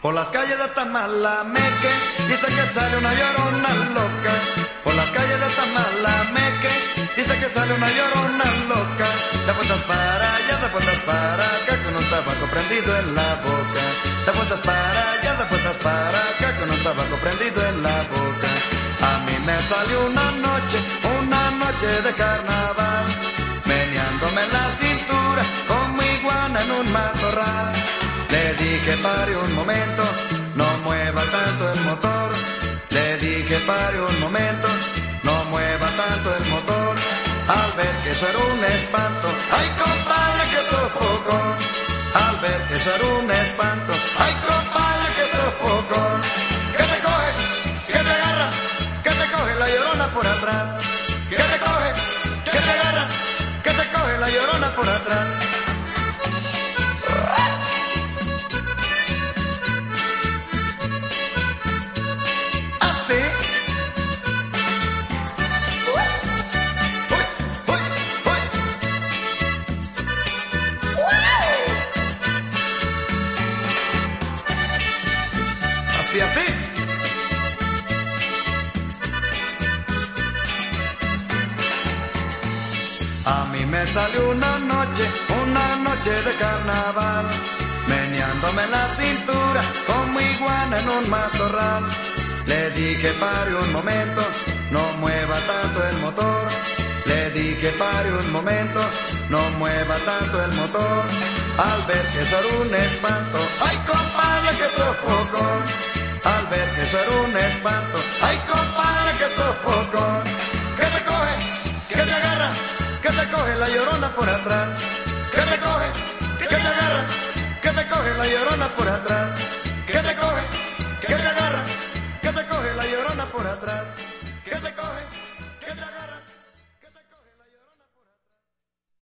Por las calles de Tamalameque dice que sale una llorona loca. Por las calles de Tamalameque dice que sale una llorona loca. De puertas para allá, de puertas para acá, con un tabaco prendido en la boca. De puertas para allá, de puertas para acá, con un tabaco prendido en la boca. A mí me salió una noche de carnaval, meneándome la cintura como iguana en un matorral. Le dije pare un momento, no mueva tanto el motor. Le dije pare un momento, no mueva tanto el motor. Al ver que eso era un espanto, ay compadre que sofocón. Al ver que eso era un espanto, ay compadre que sofocón. Que te coge, que te agarra, que te coge la llorona por atrás. Que te coge, que te agarra, que te coge la llorona por atrás. Así. Así, así. A mí me salió una noche de carnaval, meneándome la cintura como iguana en un matorral. Le dije pare un momento, no mueva tanto el motor. Le dije pare un momento, no mueva tanto el motor. Al ver que eso era un espanto, ay compadre que sofocón. Al ver que eso era un espanto, ay compadre que sofocón. Que te coge, que te agarra, que te coge la llorona por atrás. Que te coge, que te agarra, que te coge la llorona por atrás. Que te coge, que te agarra, que te coge la llorona por atrás.